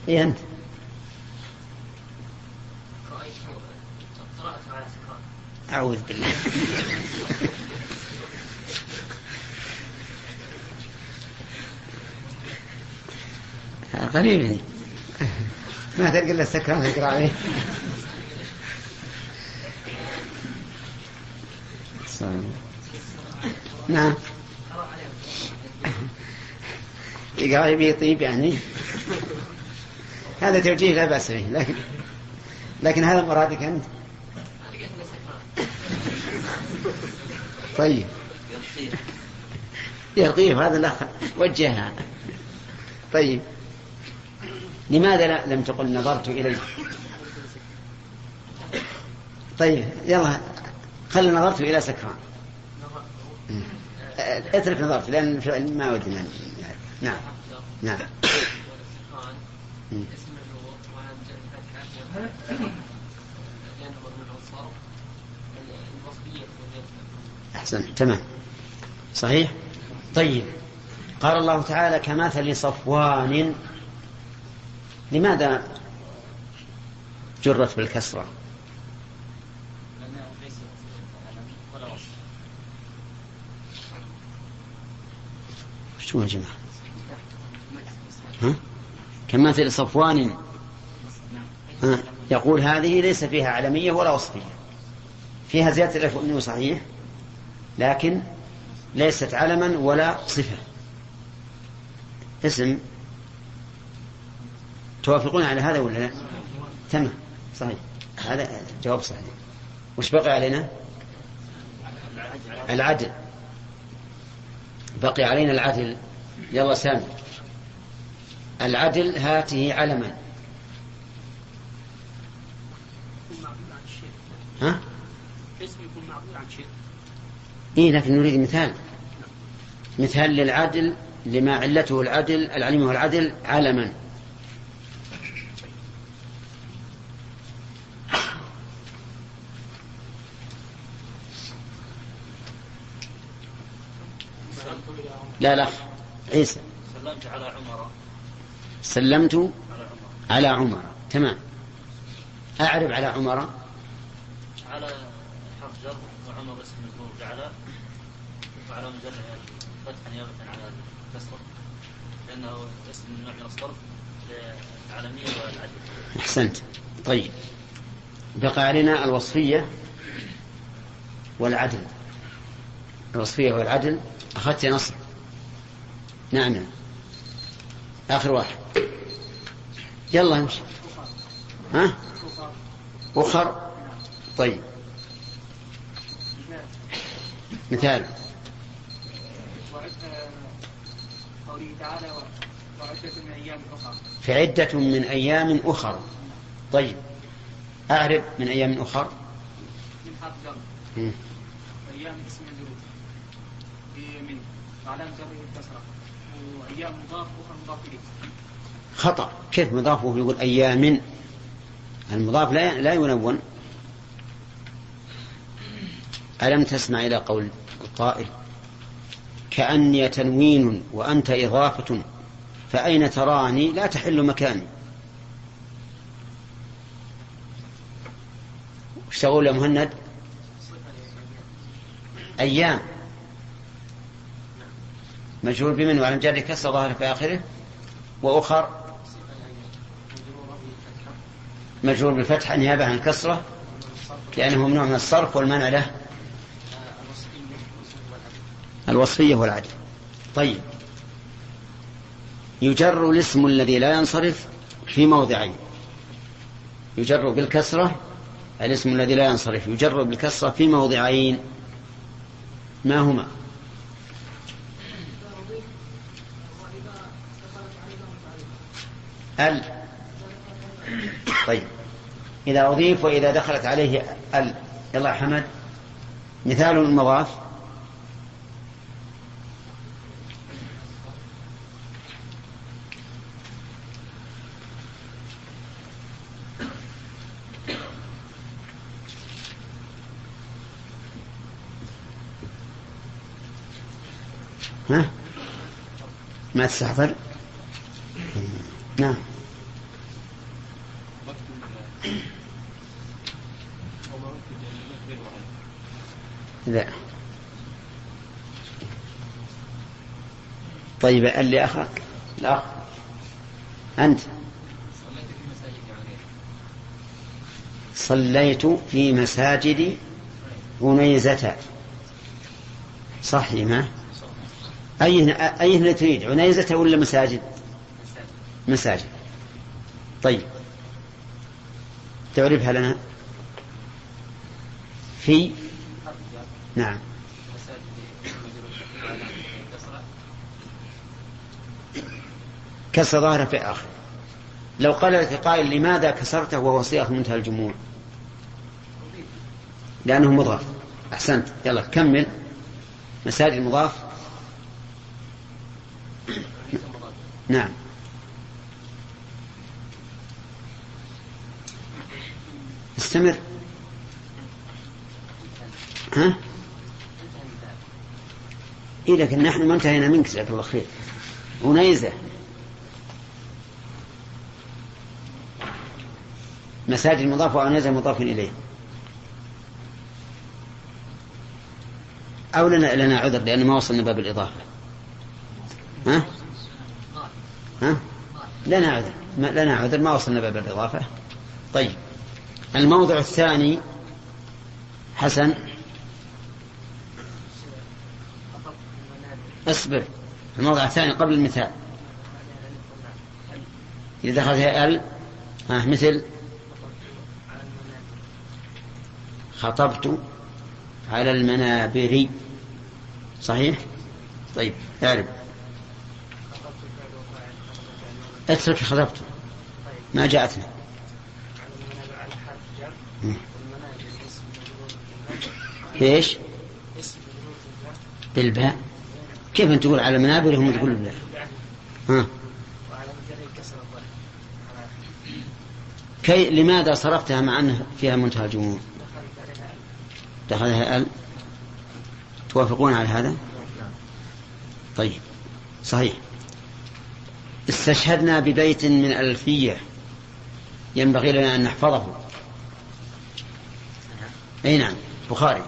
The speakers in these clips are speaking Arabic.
إيه أنت؟ أعوذ بالله. غريب، ما تلقى إلا السكران تقرأ عليه. نعم، يقرأ يطيب يعني، هذا توجيه لا بأس به، لكن هذا مرادك أنت. طيب يرقيه هذا، لا وجهها. طيب لماذا لم تقل نظرت إليه؟ طيب يلا خلي نظرت إلى سكران، اترك نظرت لأن ما ودنا. نعم نعم. أحسن، تمام، صحيح. طيب قال الله تعالى كمثل صفوان، لماذا جرت بالكسرة؟ شو يا جماعة؟ كمثل صفوان، يقول هذه ليس فيها علمية ولا وصفية، فيها زيادة الألف والنون صحيح، لكن ليست علما ولا صفة، اسم. توافقون على هذا ولا لا؟ تمام، صحيح، هذا جواب صحيح. وش بقي علينا؟ العدل، بقي علينا العدل. يلا سامي، العدل هاته علما. ها؟ اسم يكون معبود عن شيء. إيه، لكن نريد مثال للعدل، لما علته العدل، العلم والعدل علما. لا عيسى. سلمت على عمر. سلمت على عمر، تمام. أعرب على عمر. على حرف جر، وعمر اسم مجرور بعلى، وعلى مجرد فتح نيابة على الكسر، لأنه اسم من نوع من الصرف للعالمية والعدل. أحسنت. طيب بقى علينا الوصفية والعدل. الوصفية والعدل أخذت نصر. نعم، آخر واحد، يلا امشي. ها؟ أخر. طيب مثال قوله تعالى وعدة من أيام أخرى. في عدة من أيام أخرى. طيب أعرب من أيام أخرى. من حرف جر، أيام اسم مجرور بمن، وعلامة جره الكسرة، وأيام مضاف أخرى مضاف إليه. خطأ، كيف مضاف وهو يقول أيام؟ المضاف لا ينون. ألم تسمع إلى قول القائل كأني تنوين وأنت إضافة فأين تراني لا تحل مكاني. وش تقول يا مهند؟ أيام مجهول بمن وعلى جر كسر ظاهر في آخره، وأخر مجهول بالفتحة نيابة عن الكسرة لأنه ممنوع من الصرف والمنع له الوصفية والعدل. طيب يجر الاسم الذي لا ينصرف في موضعين. يجر بالكسرة، الاسم الذي لا ينصرف يجر بالكسرة في موضعين، ما هما؟ طيب إذا أضيف وإذا دخلت عليه يلا يا حمد، مثال المضاف. ها؟ ما تستحضر؟ نعم. لا. طيب اللي أخاك الأخ أنت صليت في مساجد عنيزة صحيح ما أي تريد عنيزة ولا مساجد؟ مساجد. طيب تعرفها لنا في نعم كسر ظاهره في آخر. لو قال لك قائل لماذا كسرته وهو صيغ منتهى الجموع؟ لأنه مضاف. أحسنت. يلا كمل. مساجد مضاف. نعم استمر. ها إيه لكن نحن ما انتهينا منك جزاك الله خير. عنيزة مساجد مضاف وعنيزة مضاف إليه. أو لنا عذر لأن ما وصلنا باب الإضافة. ها لنا عذر ما وصلنا باب الإضافة. طيب الموضع الثاني حسن اصبر. الموضع الثاني قبل المثال إذا دخلت ال مثل خطبت على المنابر صحيح. طيب اعرف اترك خطبت ما جاءتنا. ايش بالباء؟ كيف انت تقول على منابر هم تقول بالباء؟ لماذا صرفتها مع أنها فيها منتهى الجموع؟ دخلها ال. توافقون على هذا؟ طيب صحيح. استشهدنا ببيت من ألفية ينبغي لنا أن نحفظه. أي نعم بخاري.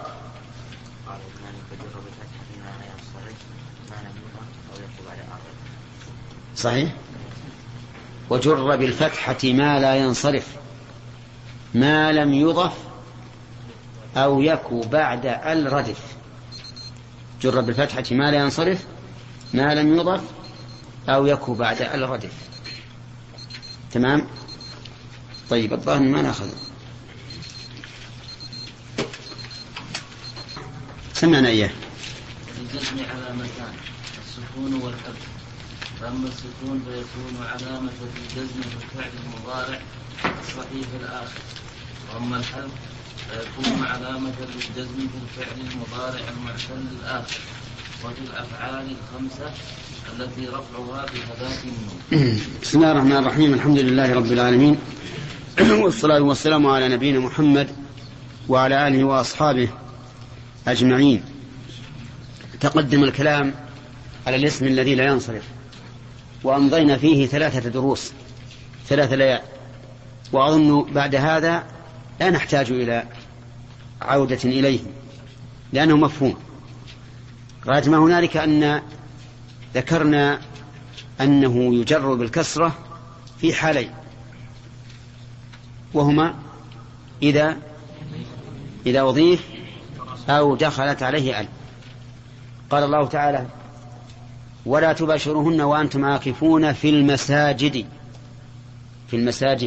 صحيح. وجر بالفتحة ما لا ينصرف ما لم يضف أو يكو بعد الردف. جر بالفتحة ما لا ينصرف ما لم يضف أو يكو بعد الردف. تمام. طيب الظاهر ما نأخذ. سمعنا إياه. الجزم علامتان السكون والحذف. فأما السكون فيكون علامة الجزم في الفعل المضارع الصحيح الآخر. وأما الحذف فيكون علامة للجزم في الفعل المضارع المعتل الآخر. وفي الأفعال الخمسة التي رفعها بثبات النون. بسم الله الرحمن الرحيم. الحمد لله رب العالمين والصلاة والسلام على نبينا محمد وعلى آله وأصحابه أجمعين. تقدم الكلام على الاسم الذي لا ينصرف وأمضينا فيه 3 دروس 3 ليال. وأظن بعد هذا لا نحتاج إلى عودة إليه لأنه مفهوم. غاية ما هنالك أن ذكرنا أنه يجر بالكسرة في حالين وهما إذا أضيف أو دخلت عليه ال. قال الله تعالى ولا تباشرهن وأنتم عاكفون في المساجد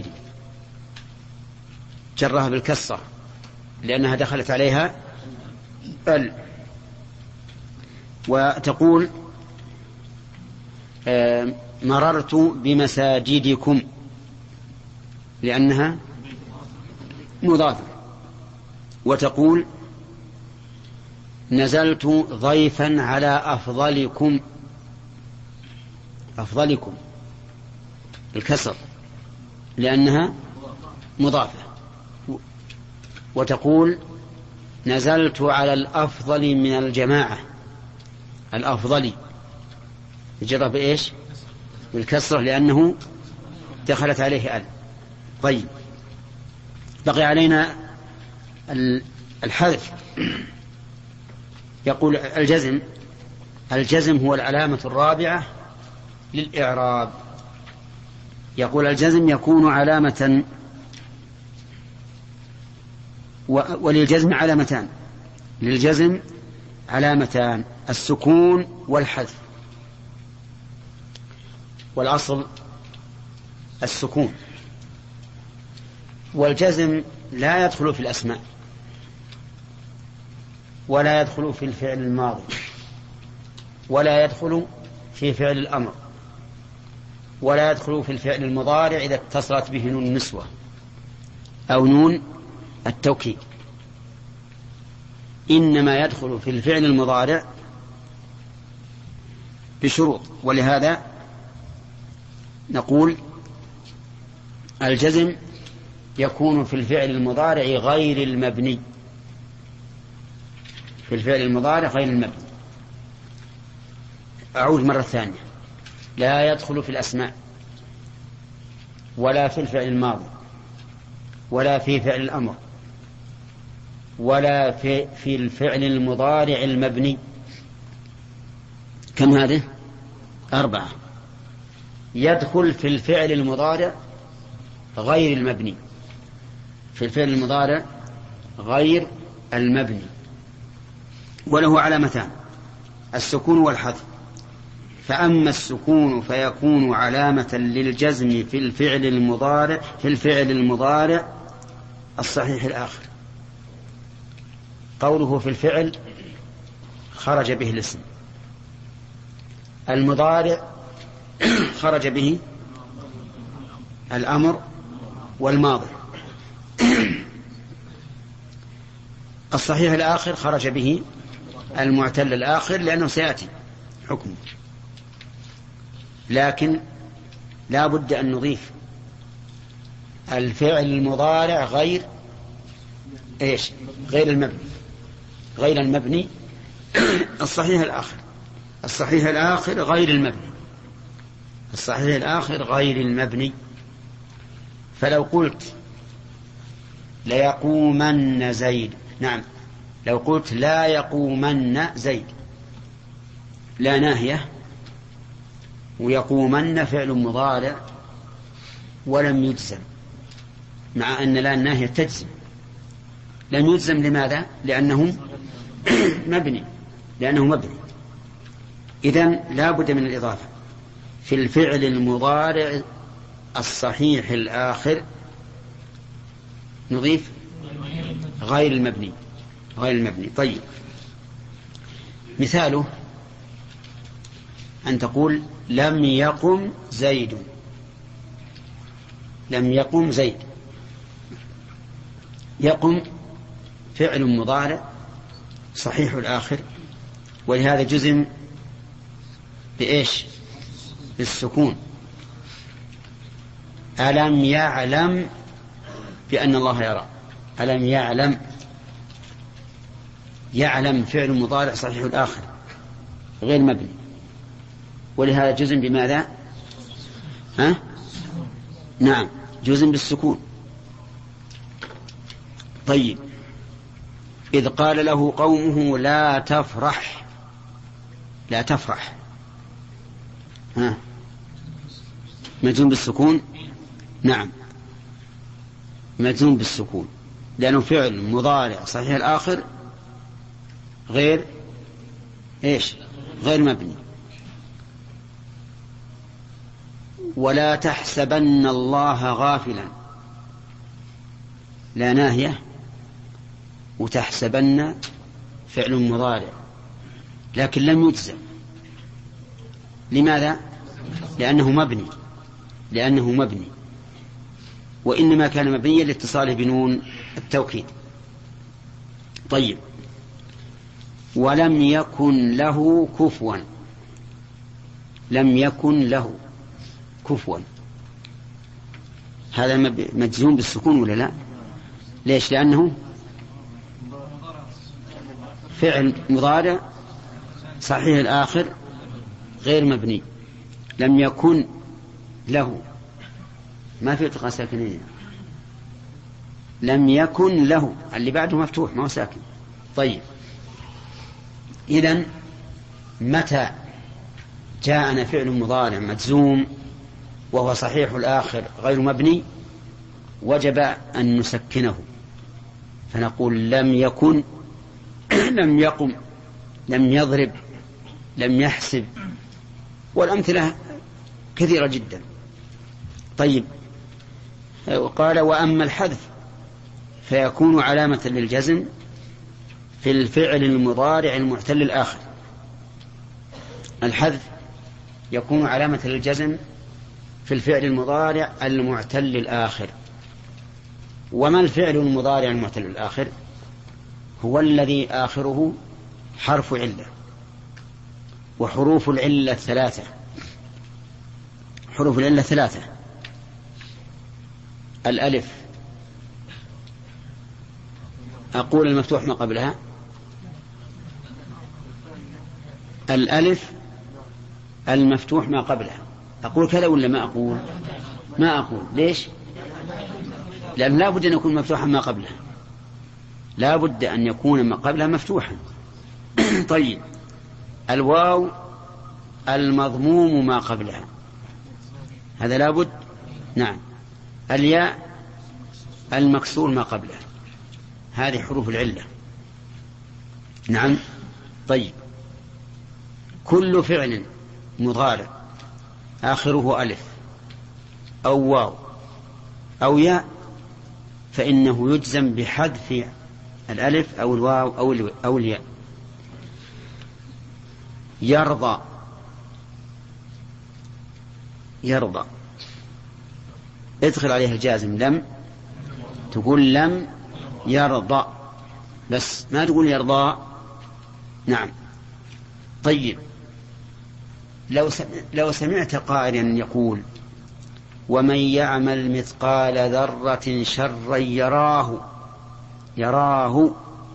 جرها بالكسرة لأنها دخلت عليها ال. وتقول مررت بمساجدكم لأنها مضافة. وتقول نزلت ضيفا على أفضلكم الكسر لأنها مضافة. وتقول نزلت على الأفضل من الجماعة الأفضل يجرى بإيش؟ بالكسرة لأنه دخلت عليه ال. طيب بقي علينا الحذف. يقول الجزم هو العلامة الرابعة للإعراب. يقول الجزم يكون علامة، وللجزم علامتان، للجزم علامتان: السكون والحذف. والأصل السكون. والجزم لا يدخل في الأسماء، ولا يدخل في الفعل الماضي، ولا يدخل في فعل الأمر، ولا يدخل في الفعل المضارع إذا اتصلت به نون النسوة أو نون التوكيد. إنما يدخل في الفعل المضارع بشروط. ولهذا نقول الجزم يكون في الفعل المضارع غير المبني، في الفعل المضارع غير المبني. أعود مرة ثانية: لا يدخل في الأسماء، ولا في الفعل الماضي، ولا في فعل الأمر، ولا في الفعل المضارع المبني. كم هذه؟ 4. يدخل في الفعل المضارع غير المبني، في الفعل المضارع غير المبني، وله علامتان: السكون والحذف. فأما السكون فيكون علامة للجزم في الفعل المضارع الصحيح الآخر. قوله في الفعل خرج به الاسم، المضارع خرج به الأمر والماضي، الصحيح الآخر خرج به المعتل الآخر لأنه سيأتي حكمه. لكن لا بد أن نضيف الفعل المضارع غير غير المبني الصحيح الآخر غير المبني، الصحيح الآخر غير المبني. فلو قلت ليقومن زيد، نعم، لو قلت لا يقومن زيد، لا ناهية، ويقومن فعل مضارع ولم يجزم، مع أن لا الناهية تجزم. لم يجزم لماذا؟ لأنه مبني، إذن لا بد من الإضافة في الفعل المضارع الصحيح الآخر، نضيف غير المبني. طيب، مثاله أن تقول لم يقم زيد، لم يقم زيد. يقم فعل مضارع صحيح الآخر، ولهذا جزم بالسكون. ألم يعلم بأن الله يرى، ألم يعلم فعل مضارع صحيح الآخر غير مبني، ولهذا جزم بماذا؟ نعم، جزم بالسكون. طيب، إذ قال له قومه لا تفرح، مجزوم بالسكون؟ نعم، مجزوم بالسكون، لأنه فعل مضارع صحيح الآخر غير مبني. ولا تحسبن الله غافلا، لا ناهية، وتحسبن فعل مضارع لكن لم يجزم. لماذا؟ لأنه مبني، وإنما كان مبنيا لاتصاله بنون التوكيد. طيب، ولم يكن له كفوا، لم يكن له كفوا، هذا مجزوم بالسكون ولا لا؟ ليش؟ لأنه فعل مضارع صحيح الآخر غير مبني. لم يكن له، ما في التقاء ساكنين، لم يكن له، اللي بعده مفتوح ما هو ساكن. طيب إذن متى جاءنا فعل مضارع مجزوم وهو صحيح الآخر غير مبني وجب أن نسكنه، فنقول لم يكن، لم يقم، لم يضرب، لم يحسب، والأمثلة كثيرة جدا. طيب قال وأما الحذف فيكون علامة للجزم في الفعل المضارع المعتل الآخر. الحذف يكون علامة للجزم في الفعل المضارع المعتل الآخر. وما الفعل المضارع المعتل الآخر؟ هو الذي آخره حرف علة، وحروف العلة ثلاثة. حروف العلة ثلاثة: الألف، أقول المفتوح ما قبلها، الألف المفتوح ما قبلها. أقول كذا ولا ما أقول؟ ما أقول. ليش؟ لأن لا بد أن يكون مفتوحا ما قبلها، لا بد أن يكون ما قبلها مفتوحا. طيب الواو المضموم ما قبلها، هذا لا بد. نعم. الياء المكسور ما قبلها، هذه حروف العلة. نعم. طيب كل فعل مضارع آخره ألف أو واو أو ياء فإنه يجزم بحذف الألف أو الواو أو الياء. يرضى، يرضى ادخل عليه الجازم لم، تقول لم يرضى بس، ما تقول يرضى. نعم. طيب لو سمعت قائلا يقول ومن يعمل مثقال ذرة شرا يراه، يراه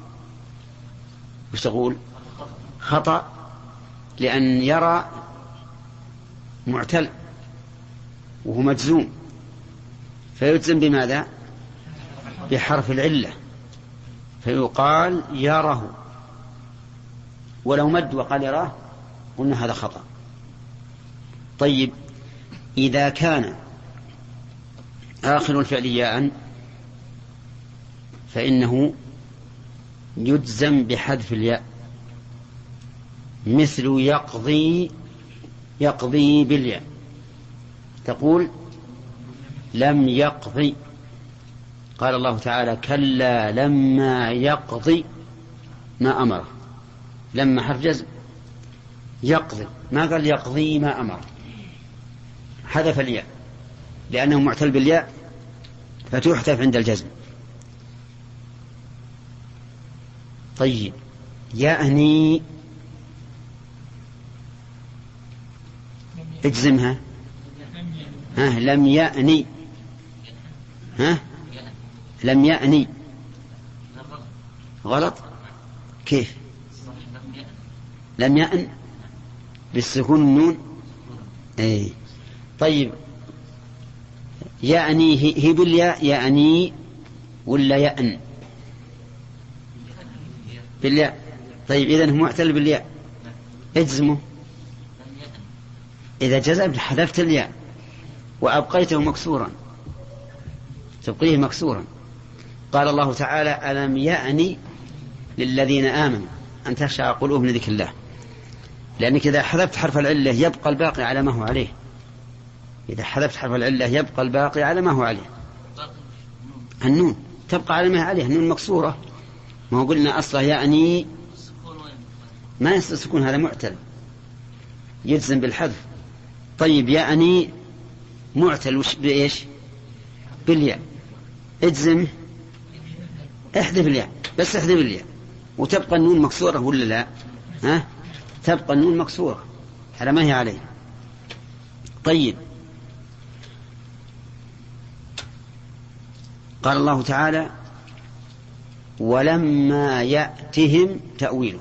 وش تقول؟ خطأ، لأن يرى معتل وهو مجزوم، فيجزم بماذا؟ بحرف العلة، فيقال يره. ولو مد وقال يراه قلنا هذا خطأ. طيب إذا كان آخر الفعل ياء فإنه يجزم بحذف الياء، مثل يقضي، يقضي بالياء، تقول لم يقضي. قال الله تعالى كلا لما يقضي ما أمره، لما حرف جزم، يقضي ما قال يقضي ما أمره، حذف الياء لأنه معتل بالياء فتحذف عند الجزم. طيب يأني اجزمها، ها لم يأني، ها لم يأني غلط. كيف؟ لم يأن بالسكون النون. ايه. طيب يأني هي بالياء يأني ولا يأن؟ بالياء. طيب إذن هو معتل بالياء، اجزمه. إذا جزم حذفت الياء وأبقيته مكسورا، تبقيه مكسورا. قال الله تعالى ألم يأني للذين آمنوا أن تخشع قلوبهم لذكر الله، لأنك إذا حذفت حرف العلة يبقى الباقي على ما هو عليه، إذا حذفت حرف العلة يبقى الباقي على ما هو عليه. النون تبقى على ما هي عليه، النون مكسورة، ما هو قلنا أصلا يأني ما يصير سكون، هذا معتل يجزم بالحذف. طيب يأني معتل بإيش؟ بالياء، اجزم، احذف الياء بس، احذف الياء وتبقى النون مكسورة ولا لا؟ ها تبقى النون مكسورة على ما هي عليه. طيب قال الله تعالى ولما يأتهم تأويله،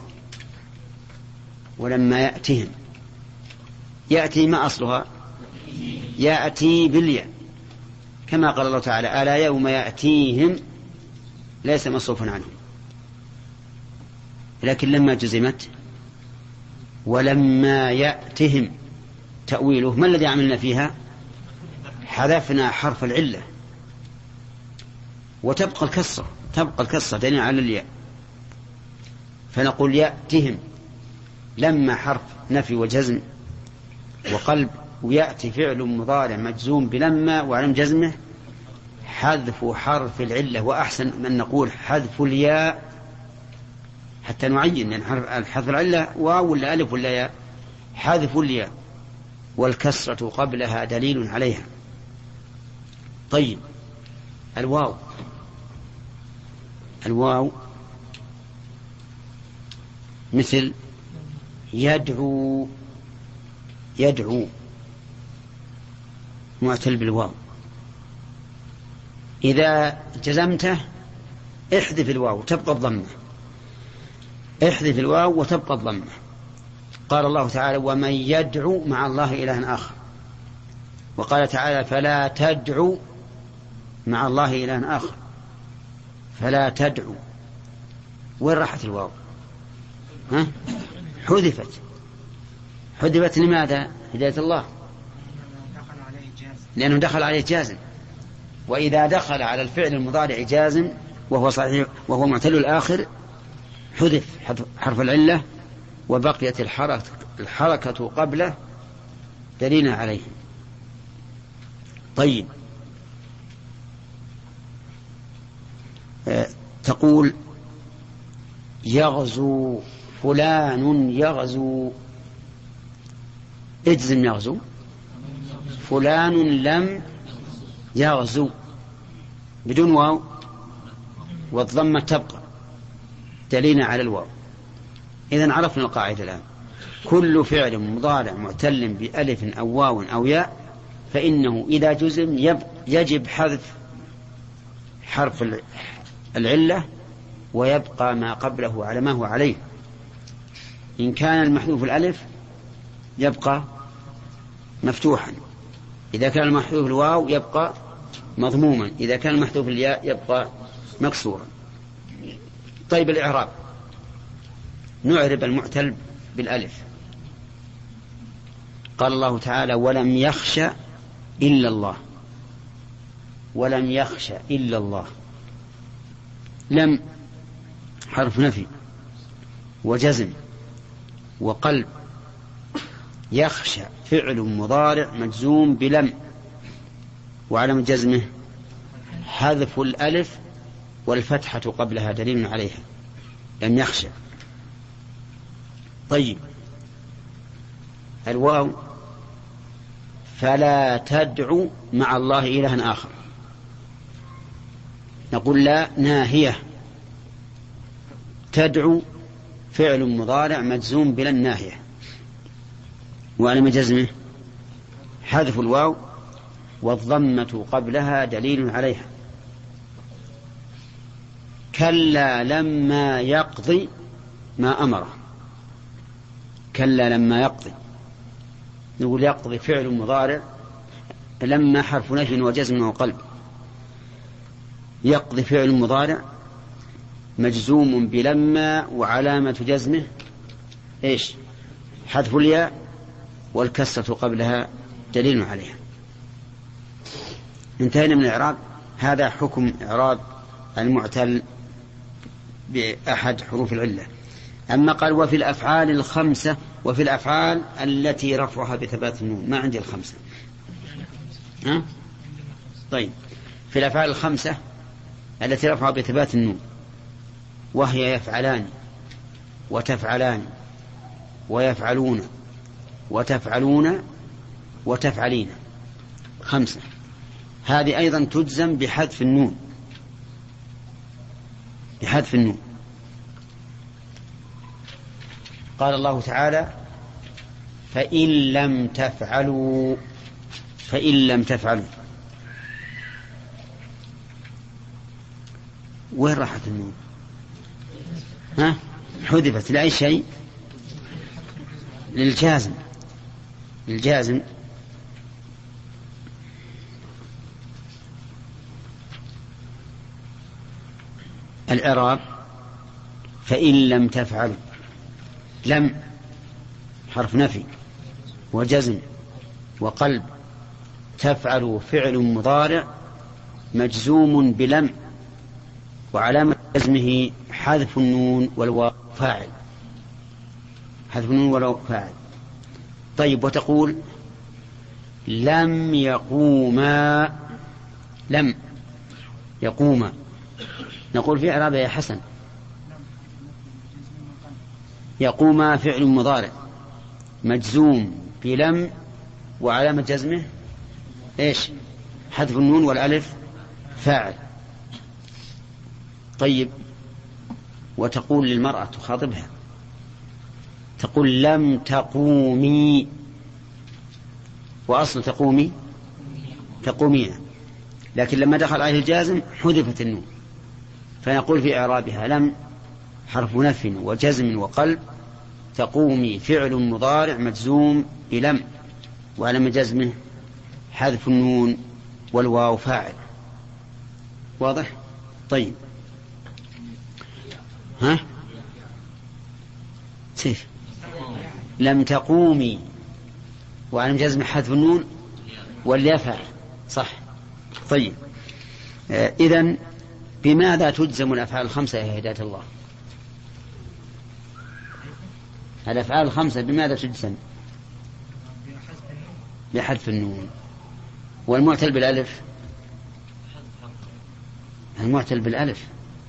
ولما يأتهم، يأتي ما أصلها؟ يأتي بالياء، كما قال الله تعالى ألا يوم يأتيهم ليس مصروفا عنه. لكن لما جزمت ولما يأتهم تأويله، ما الذي عملنا فيها؟ حذفنا حرف العلة وتبقى الكسرة، تبقى الكسرة دليل على الياء، فنقول يأتهم لما حرف نفي وجزم وقلب، ويأتي فعل مضارع مجزوم بلما وعلم جزمه حذف حرف العلة، وأحسن من نقول حذف الياء حتى نعين، يعني حذف العلة واو ولا ألف ولا ياء، حذف الياء والكسرة قبلها دليل عليها. طيب الواو مثل يدعو معتل بالواو، إذا جزمته احذف الواو تبقى الضمة، احذف الواو وتبقى الضمة. قال الله تعالى ومن يدعو مع الله إلها آخر، وقال تعالى فلا تدعو مع الله إلها آخر، فلا تدعو. وين راحت الواو؟ حذفت لماذا؟ هداية الله، لأنه دخل عليه جازم، وإذا دخل على الفعل المضارع جازم وهو صحيح وهو معتل الآخر حذف حرف العلة وبقيت الحركة قبله دليل عليه. طيب تقول يغزو فلان يغزو، اجزم يغزو، فلان لم يغزو بدون واو والضمة تبقى دليل على الواو. إذن عرفنا القاعدة الآن، كل فعل مضارع معتل بألف أو واو أو ياء فإنه إذا جزم يجب حذف حرف العلة ويبقى ما قبله على ما هو عليه. إن كان المحذوف الألف يبقى مفتوحا، إذا كان المحذوف الواو يبقى مضموما، إذا كان المحذوف الياء يبقى مكسورا. طيب الإعراب، نعرب المعتل بالألف. قال الله تعالى ولم يخش إلا الله، ولم يخش إلا الله، لم حرف نفي وجزم وقلب، يخشى فعل مضارع مجزوم بلم وعلم جزمه حذف الألف والفتحة قبلها دليل عليها، لم يخشى. طيب الواو فلا تدعو مع الله إلها آخر، نقول لا ناهية، تدعو فعل مضارع مجزوم بلا الناهية وعلم جزمه حذف الواو والضمة قبلها دليل عليها. كلا لما يقضي ما أمره، كلا لما يقضي، نقول يقضي فعل مضارع، لما حرف نفي وجزم وقلب، يقضي فعل مضارع مجزوم بلما وعلامة جزمه إيش؟ حذف الياء والكسرة قبلها دليل عليها. انتهينا من الإعراب. هذا حكم إعراب المعتل بأحد حروف العلة. أما قال وفي الأفعال الخمسة، وفي الأفعال التي رفعها بثبات النون، ما عندي الخمسة. طيب في الأفعال الخمسة التي رفعها بثبات النون، وهي يفعلان وتفعلان ويفعلون وتفعلون وتفعلين، خمسة. هذه أيضا تجزم بحذف النون، بحذف النون. قال الله تعالى فإن لم تفعلوا، فإن لم تفعلوا، وين راحت النون؟ حذفت لأي شيء؟ للجازم، للجازم. الإعراب: فإن لم تفعلوا. لم حرف نفي وجزم وقلب. تفعلوا فعل مضارع مجزوم بلم، وعلامة جزمه حذف النون والواو فاعل. حذف النون والواو فاعل. طيب، وتقول: لم يقوما. لم يقوما، نقول في إعرابها يا حسن: يقوما فعل مضارع مجزوم بلم، وعلامة جزمه ايش؟ حذف النون والألف فاعل. طيب، وتقول للمرأة تخاطبها تقول: لم تقومي، وأصل تقومي تقومين، لكن لما دخل عليه الجازم حذفت النون، فنقول في إعرابها: لم حرف نفي وجزم وقلب. تقومي فعل مضارع مجزوم بلم، وعلامة جزمه حذف النون والواو فاعل. واضح؟ طيب، ها سيف. لم تقومي، وعلامة جزمه حذف النون والياء فاعل. صح. طيب، إذن بماذا تجزم الأفعال الخمسة يا هداية الله؟ الأفعال الخمسة بماذا تجزم؟ بحذف النون. والمعتل بالألف؟ المعتل بالألف،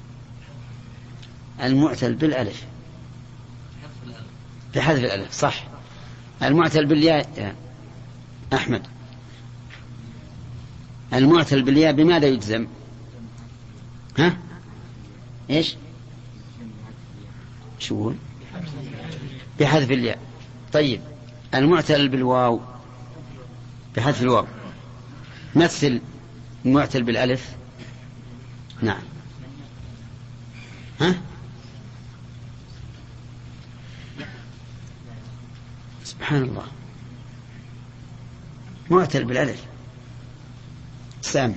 المعتل بالألف بحذف الألف. صح. المعتل بالياء يا أحمد، المعتل بالياء بماذا يجزم؟ ها؟ إيش؟ شو؟ بحذف الياء. طيب، المعتل بالواو بحذف الواو. مثل المعتل بالألف. نعم. ها؟ سبحان الله، معتل بالألف. سامي: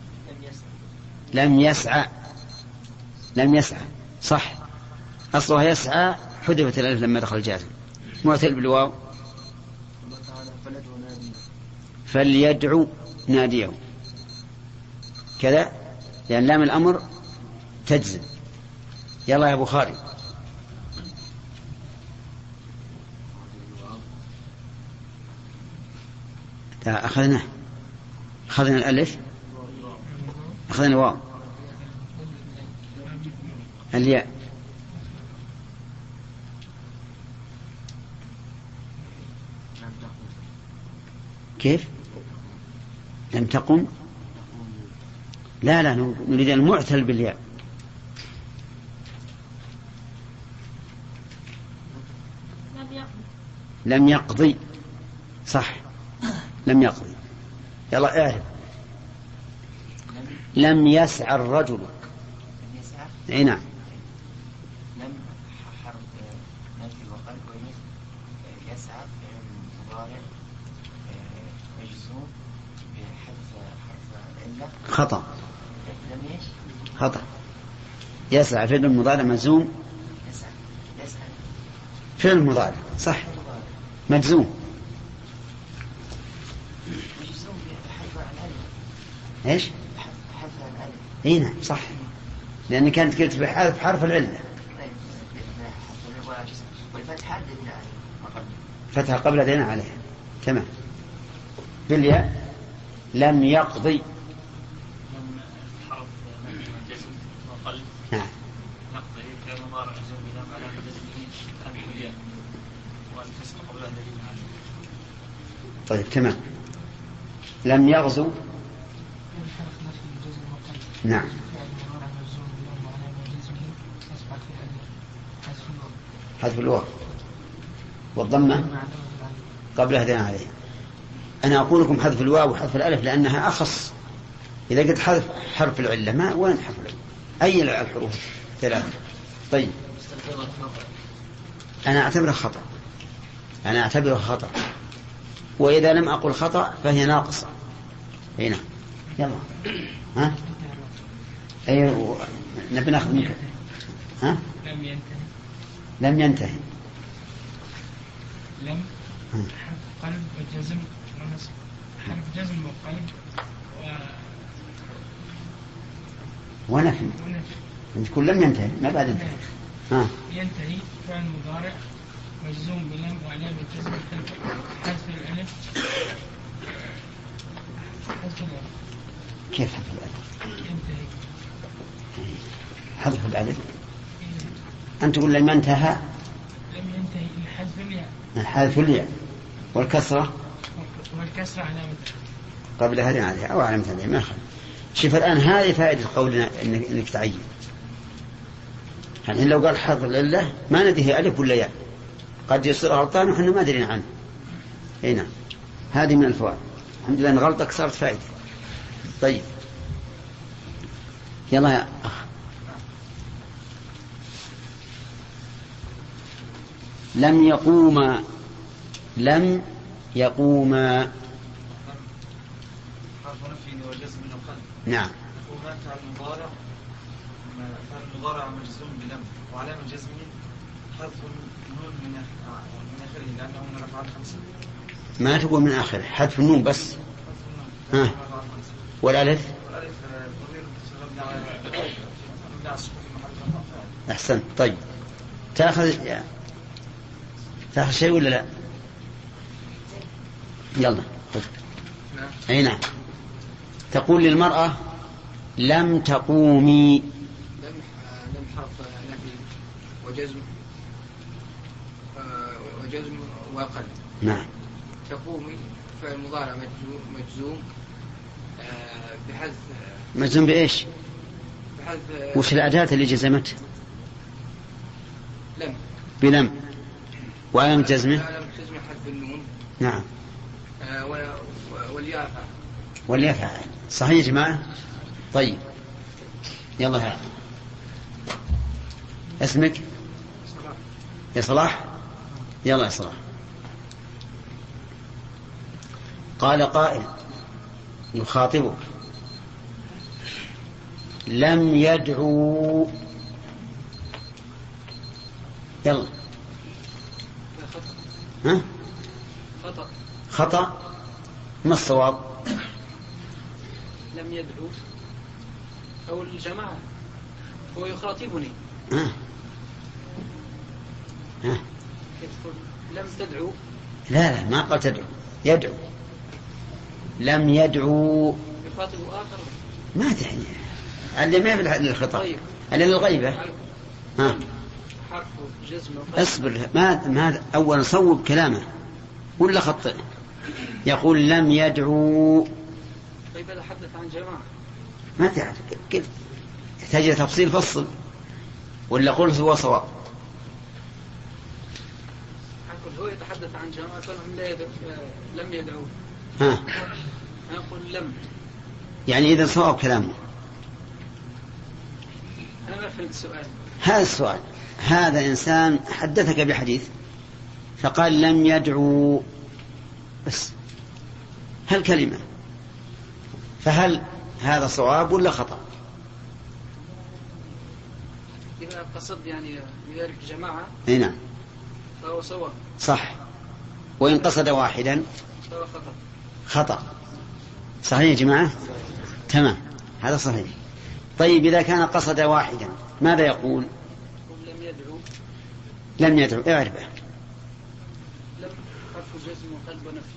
لم يسعى. لم يسعى، صح، أصلها يسعى، حذفت الألف لما دخل الجازم. معتل بالواو: فليدعو ناديه، كذا، لأن لام الأمر تجزم. يلا يا أبو خالد. أخذنا الألف، أخذنا الواو، الياء. كيف؟ لم تقم. لا نريد المعتل بالياء. لم يقضي. صح، لم يقضي. يلا اعرف. لم يسعى الرجل. اي نعم. لم حرف نفي وقلب ومثل. يسعى مضارع مجزوم بحذف حرف العلة. خطأ. لم ايش؟ خطأ. يسعى فعل مضارع مجزوم. يسعى فعل مضارع صح، مجزوم. مجزوم بحذف العلة. ايش؟ حذف العلة. اي نعم صح، لأن كانت قلت بحذف حرف العلة. والفتحة فتحة قبل دينا عليها. تمام. بالياء: لم يقضي. حرف جزم وقلب. نعم. يقضي فعل مضارع مجزوم بلام علامة جزمه حذف الياء، والكسر قبلها دليل عليه. طيب تمام. لم يغزو. نعم. حذف الواو والضمة قبلها دين عليه. أنا أقول لكم حذف الواو وحذف الألف لأنها أخص. إذا قلت حذف حرف العلة، ما وين حرف العلة؟ أي الحروف ثلاثة. طيب، أنا أعتبرها خطأ، وإذا لم أقل خطأ فهي ناقصة. هنا يلا. ها؟ أي نبي ناخذ منك. ها؟ لم ينتهي. لم ينتهي. لم حرف قلب وجزم ونصب. حرف جزم وقلب ونفي. تقول لم ينتهي ما بعد انتهي. ها. ينتهي فعل مضارع مجزوم بلم وعلامة الجزم حذف الألف. حذف الألف. كيف حذف الألف؟ ينتهي. حذف الألف. أنت تقول لم ينتهى. لم ينتهي حذف الياء. حذف الياء. والكسرة. والكسرة علامة قبل هذه عليها أو علامة هذه ما يخالف. شوف الآن هذه فائدة قولنا إنك تعين. يعني لو قال حرف العلة ما ندري ألف ولا ياء، قد يصير غلطان وحنا ما ندري عنه. أي نعم، هذه من الفوائد. الحمد لله أن غلطك صارت فائدة. طيب يلا يا أخ. لم يقوما. لم يقوما. حرف نفي وجزم وقلب. نعم. وهناك فعل المضارع مجزوم بلم وعلامة جزمه حذف النون من آخره لأنه من الأفعال الخمسة. ما تقول من آخره، حذف النون بس. ها. والألف. والألف ضمير مبني على السكون في محل رفع فاعل. أحسن. طيب تأخذ شيء ولا لا؟ يلا خذ. أي نعم. تقول للمرأة لم تقومي. لم حرف نفي وجزم وقلب. نعم. تقومي فعل مضارع مجزوم بحذف. مجزوم بإيش؟ بحذف. وش الأداة اللي جزمت؟ لم. بلم. وعلامة جزمه. حذف النون. نعم. والياء فاعل. والياء فاعل. صحيح يا جماعة. طيب يلا ها. اسمك؟ يا صلاح. يلا يا صلاح. قال قائل يخاطبك لم يدعو. يلا. ها؟ خطأ. ما الصواب؟ لم يدعو أو الجماعة هو يخاطبني. لم تدعو. لا ما قال تدعو، يدعو. لم يدعو. يخاطب آخر. ما تعني اللي ما في للخطأ. طيب. اللي للغيبة. ها. حرف جزم. اصبر. ما أولا صوب كلامه ولا خطئ. يقول لم يدعو. طيب هذا حدث عن جماعة. ما تعرف كيف يحتاج تفصيل فصل ولا قول هو صواب. هو يتحدث عن جماعة لم يدعو. ها. يقول لم. يعني إذا صواب كلامه. أنا ما فهمت السؤال. هذا السؤال. هذا إنسان حدثك بحديث فقال لم يدعو بس هالكلمة، فهل هذا صواب ولا خطأ؟ إذا قصد يعني بذلك جماعة. نعم. فهو صواب. صح. وإن قصد واحدا فهو خطأ. خطأ. صحيح يا جماعة. تمام هذا صحيح. طيب إذا كان قصد واحدا ماذا يقول؟ لم يدعو. لم يدعو. اعرفه. لم حرف جزم وقلب ونفي.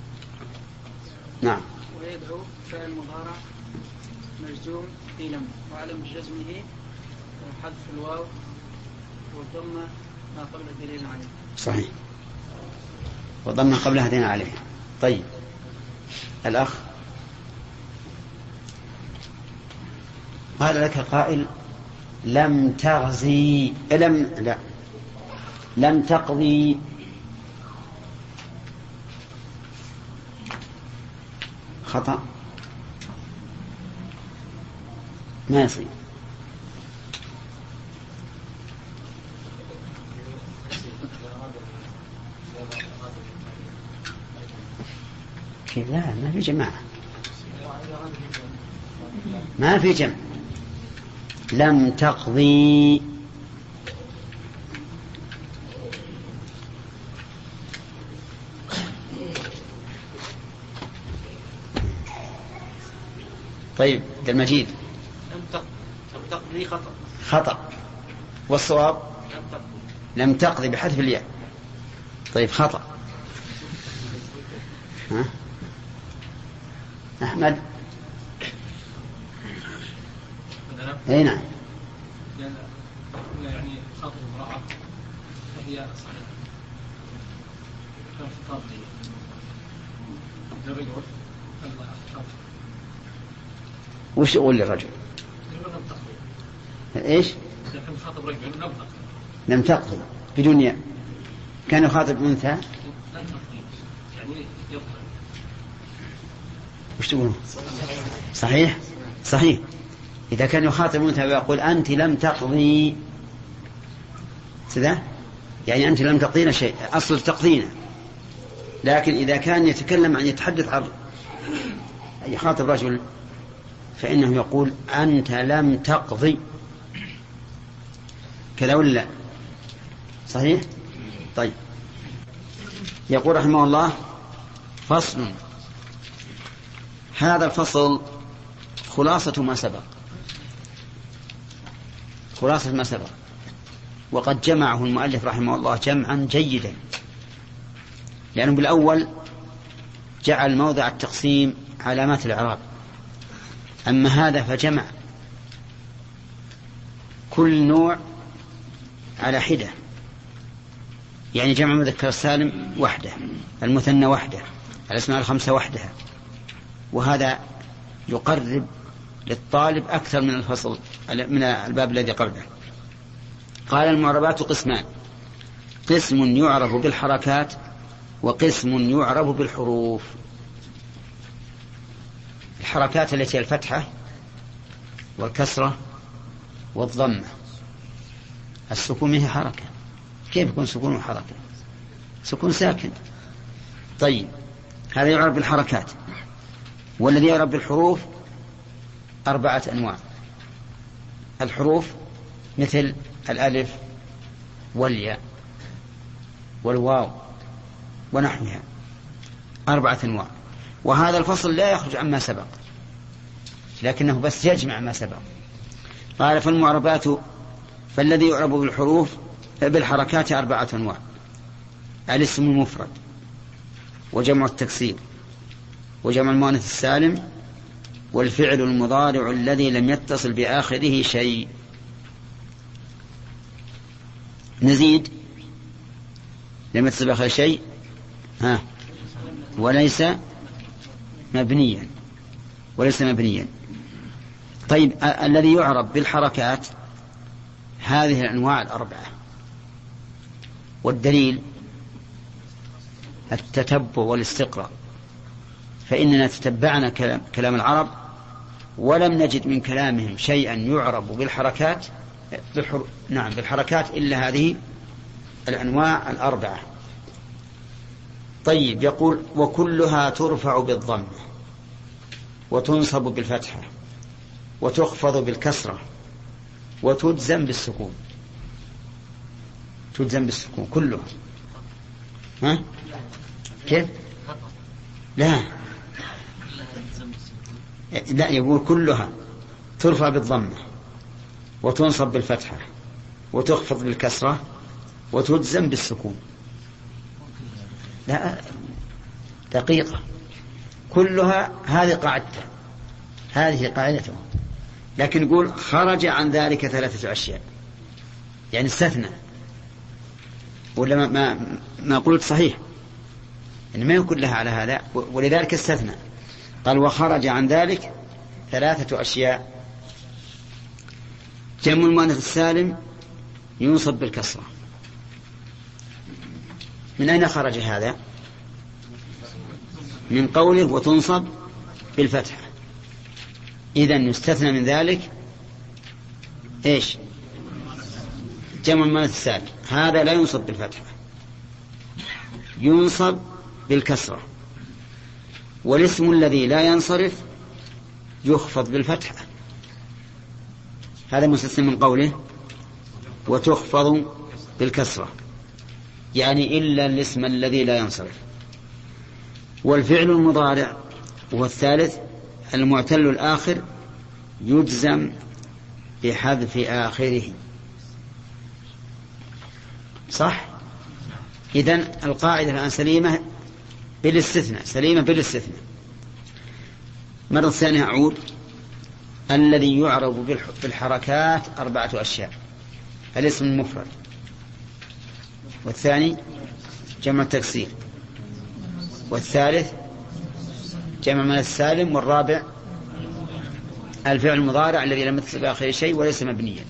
نعم. ويدعو فعل مضارع مجزوم في لم وعلم جزمه حذف الواو والضمة ما قبل الدليل عليه. صحيح. وضمن قبل هذين عليه. طيب الأخ قال لك قائل لم تغزي. لم تقضي. خطأ. ما يصير. لا ما في جماعة. ما في جمع. لم تقضي. طيب عبد المجيد. لم تقضي خطأ. خطأ. والصواب لم تقضي بحذف الياء. طيب خطأ. ها؟ أحمد. أي نعم. يعني خاطب امرأة فهي صحيحة كان خطاب للرجل وش يقول للرجل؟ ايش؟ لكن خاطب رجل لم تقضي بدون ياء. كان يخاطب أنثى لم تقضي يعني يقضي. وش تقولون؟ صحيح. صحيح. إذا كان يخاطب أنثى ويقول أنت لم تقضي كذا يعني أنت لم تقضينا شيء، أصل تقضينا. لكن إذا كان يتكلم عن يتحدث عن يخاطب رجل فإنه يقول أنت لم تقضي كذا ولا لا؟ صحيح. طيب يقول رحمه الله فصل. هذا الفصل خلاصة ما سبق، خلاصة ما سبق، وقد جمعه المؤلف رحمه الله جمعا جيدا، لأنه بالأول جعل موضع التقسيم علامات الإعراب، أما هذا فجمع كل نوع على حدة، يعني جمع مذكر السالم وحده، المثنى وحده، الأسماء الخمسة وحدها، وهذا يقرب للطالب أكثر من الفصل من الباب الذي قبله. قال المعربات قسمان: قسم يعرب بالحركات وقسم يعرب بالحروف. الحركات التي هي الفتحة والكسرة والضمة. السكون هي حركة، كيف يكون سكون وحركة؟ سكون ساكن. طيب هذا يعرب بالحركات. والذي يعرب بالحروف 4 أنواع. الحروف مثل الألف والياء والواو ونحوها، 4 أنواع. وهذا الفصل لا يخرج عما سبق، لكنه بس يجمع ما سبق. قال فالمعربات فالذي يعرب بالحروف بالحركات 4 أنواع: الاسم المفرد، وجمع التكسير، وجمع المؤنث السالم، والفعل المضارع الذي لم يتصل بآخره شيء. نزيد: لم يتصل بآخره شيء وليس مبنيا، وليس مبنيا. طيب الذي يعرب بالحركات هذه الأنواع 4، والدليل التتبع والاستقراء، فإننا تتبعنا كلام العرب ولم نجد من كلامهم شيئا يعرب بالحركات بالحركات إلا هذه الأنواع 4. طيب يقول وكلها ترفع بالضم وتنصب بالفتحة وتخفض بالكسرة وتجزم بالسكون. تجزم بالسكون كلها. ها كيف؟ لا يقول كلها ترفع بالضمة وتنصب بالفتحة وتخفض بالكسرة وتجزم بالسكون. لا دقيقة، كلها هذه قاعدته، هذه قاعدته، لكن يقول خرج عن ذلك 3 أشياء، يعني استثنى. ولا ما قلت صحيح إن ما يكون لها على هذا، ولذلك استثنى. قال وخرج عن ذلك 3 أشياء: جمع المؤنث السالم ينصب بالكسرة. من أين خرج هذا؟ من قوله وتنصب بالفتحة. إذن يستثنى من ذلك إيش؟ جمع المؤنث السالم، هذا لا ينصب بالفتحة، ينصب بالكسرة. والاسم الذي لا ينصرف يخفض بالفتحة، هذا مستثنى من قوله وتخفض بالكسرة، يعني إلا الاسم الذي لا ينصرف. والفعل المضارع وهو الثالث المعتل الآخر يجزم بحذف آخره. صح؟ إذن القاعدة الآن سليمة بالاستثناء. مرة ثانية أعود. الذي يعرب بالحركات 4 أشياء: الاسم المفرد، والثاني جمع التكسير، والثالث جمع من السالم، والرابع الفعل المضارع الذي لم يتصل بآخره شيء وليس مبنيا.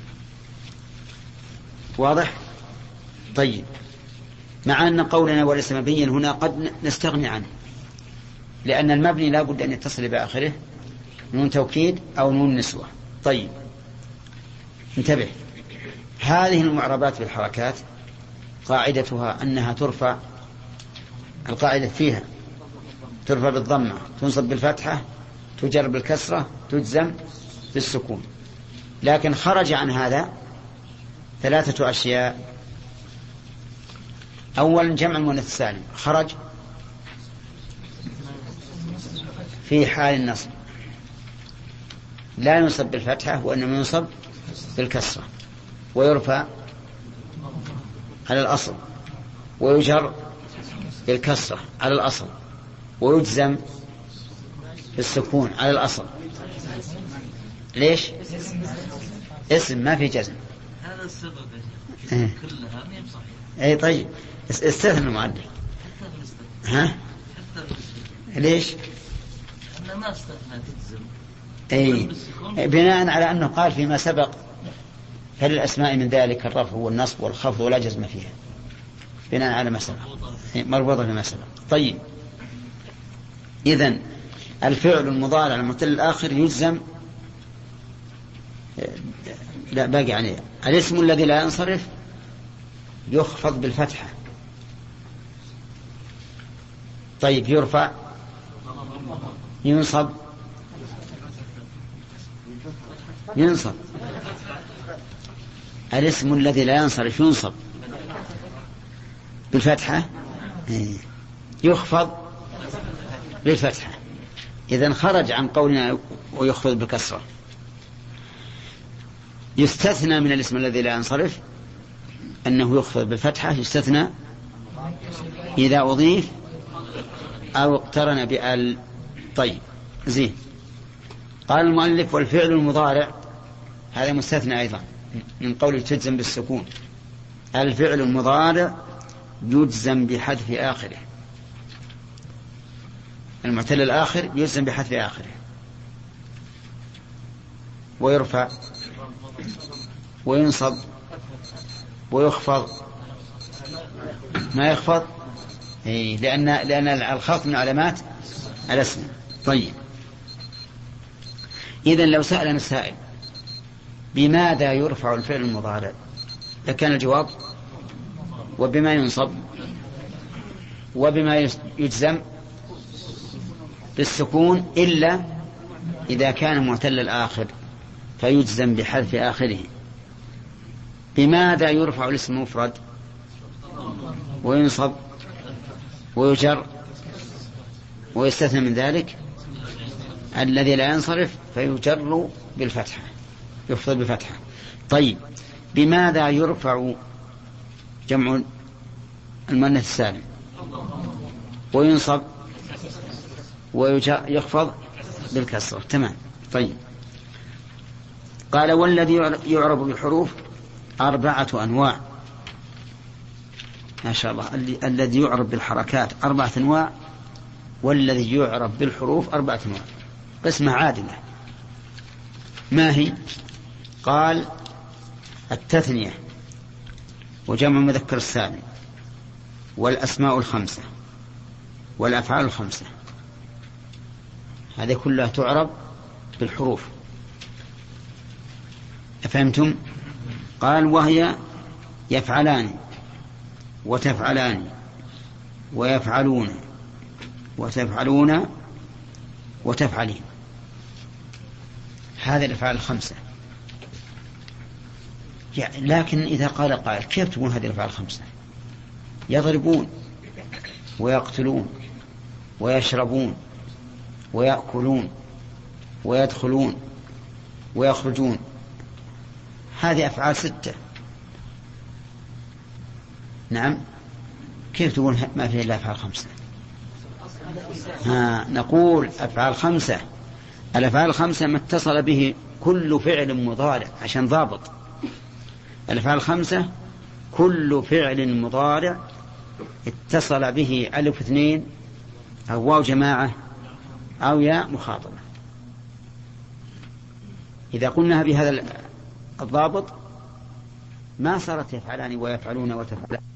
واضح؟ طيب، مع أن قولنا وليس مبنيا هنا قد نستغني عنه، لأن المبني لا بد أن يتصل بآخره نون توكيد أو نون نسوة. طيب انتبه، هذه المعربات بالحركات قاعدتها أنها ترفع، القاعدة فيها ترفع بالضمة، تنصب بالفتحة، تجر بالكسرة، تجزم بالسكون. لكن خرج عن هذا 3 أشياء. أولا جمع المؤنث السالم خرج في حال النصب، لا ينصب بالفتحة وإنما ينصب بالكسرة، ويرفع على الأصل، ويجر بالكسرة على الأصل، ويجزم بالسكون على الأصل. ليش؟ اسم ما في جزم. هذا السبب كلها ما هي صحيح. اي طيب، استثنى المؤلف. ها؟ ليش؟ أنا ما استثنى تجزم. اي بناء على أنه قال فيما سبق فللأسماء من ذلك الرفع والنصب والخفض ولا جزم فيها، بناء على ما سبق، مربوطة بما سبق. طيب، إذن الفعل المضارع المعتل الآخر يجزم، لا باقي عليه الاسم الذي لا ينصرف يخفض بالفتحة. طيب، يرفع، ينصب الاسم الذي لا ينصرف ينصب بالفتحة، يخفض بالفتحة. إذن خرج عن قولنا ويخفض بالكسرة. يستثنى من الاسم الذي لا ينصرف أنه يخفض بالفتحة، يستثنى إذا أضيف أو اقترن بأل. طيب زين. قال المؤلف والفعل المضارع هذا مستثنى أيضا من قوله تجزم بالسكون. الفعل المضارع يجزم بحذف آخره، المعتل الآخر يجزم بحذف آخره، ويرفع وينصب ويخفض. ما يخفض لأن الخفض من علامات الاسم. طيب، إذن لو سألنا السائل بماذا يرفع الفعل المضارع لكان الجواب وبما ينصب وبما يجزم بالسكون، إلا إذا كان معتل الآخر فيجزم بحذف آخره. بماذا يرفع الاسم المفرد وينصب ويجر ويستثنى من ذلك الذي لا ينصرف فيجر بالفتحة، يخفض بالفتحة. طيب، بماذا يرفع جمع المؤنث السالم وينصب ويخفض بالكسرة؟ تمام. طيب، قال والذي يعرب بالحروف 4 أنواع. ما شاء الله، الذي يعرب بالحركات 4 أنواع، والذي يعرب بالحروف 4 أنواع، قسمة عادلة. ما هي؟ قال التثنية وجمع المذكر السالم والأسماء 5 والأفعال 5، هذه كلها تعرب بالحروف. أفهمتم؟ قال وهي يفعلان وتفعلان ويفعلون وتفعلون وتفعلين، هذه الأفعال 5. يعني لكن إذا قال قائل كيف تكون هذه الأفعال الخمسة؟ يضربون ويقتلون ويشربون ويأكلون ويدخلون ويخرجون، هذه أفعال 6. نعم، كيف تقول ما فيه إلا أفعال 5؟ نقول أفعال 5. الأفعال 5 ما اتصل به كل فعل مضارع، عشان ضابط. الأفعال 5 كل فعل مضارع اتصل به ألف 2 أو واو جماعة أو ياء مخاطبة. إذا قلنا بهذا الضابط ما صارت يفعلان ويفعلون وتفعلان،